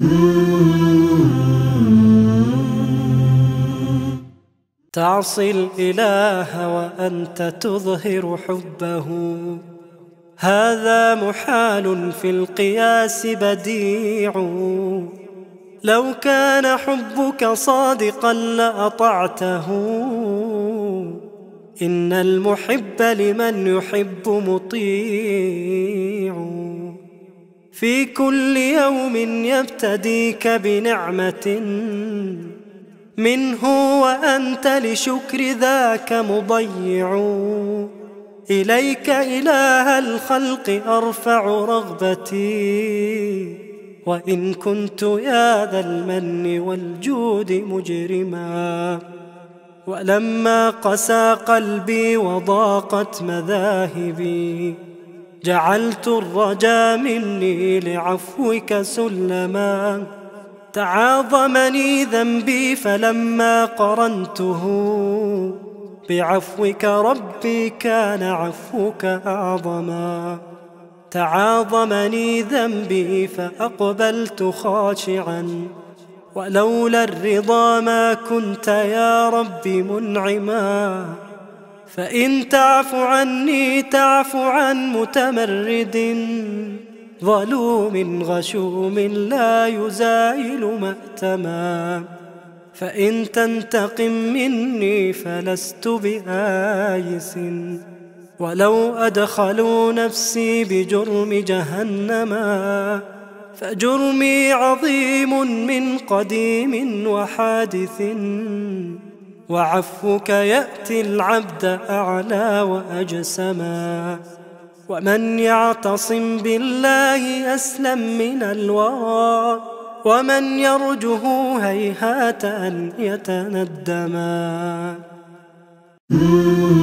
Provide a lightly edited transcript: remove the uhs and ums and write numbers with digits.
تعصي الإله وأنت تظهر حبه، هذا محال في القياس بديع. لو كان حبك صادقا لأطعته، إن المحب لمن يحب مطيع. في كل يوم يبتديك بنعمة منه، وأنت لشكر ذاك مضيع. إليك إله الخلق أرفع رغبتي، وإن كنت يا ذا المن والجود مجرما. ولما قسى قلبي وضاقت مذاهبي، جعلت الرجا مني لعفوك سلما. تعاظمني ذنبي فلما قرنته بعفوك ربي كان عفوك أعظما. تعاظمني ذنبي فأقبلت خاشعا، ولولا الرضا ما كنت يا ربي منعما. فإن تعف عني تعف عن متمرد، ظلوم غشوم لا يزايل مأتما. فإن تنتقم مني فلست بآيس، ولو أدخلوا نفسي بجرم جهنما. فجرمي عظيم من قديم وحادث، وعفوك يأتي العبد أعلى وأجسما. ومن يعتصم بالله أسلم من الورى، ومن يرجه هيهات أن يتندما.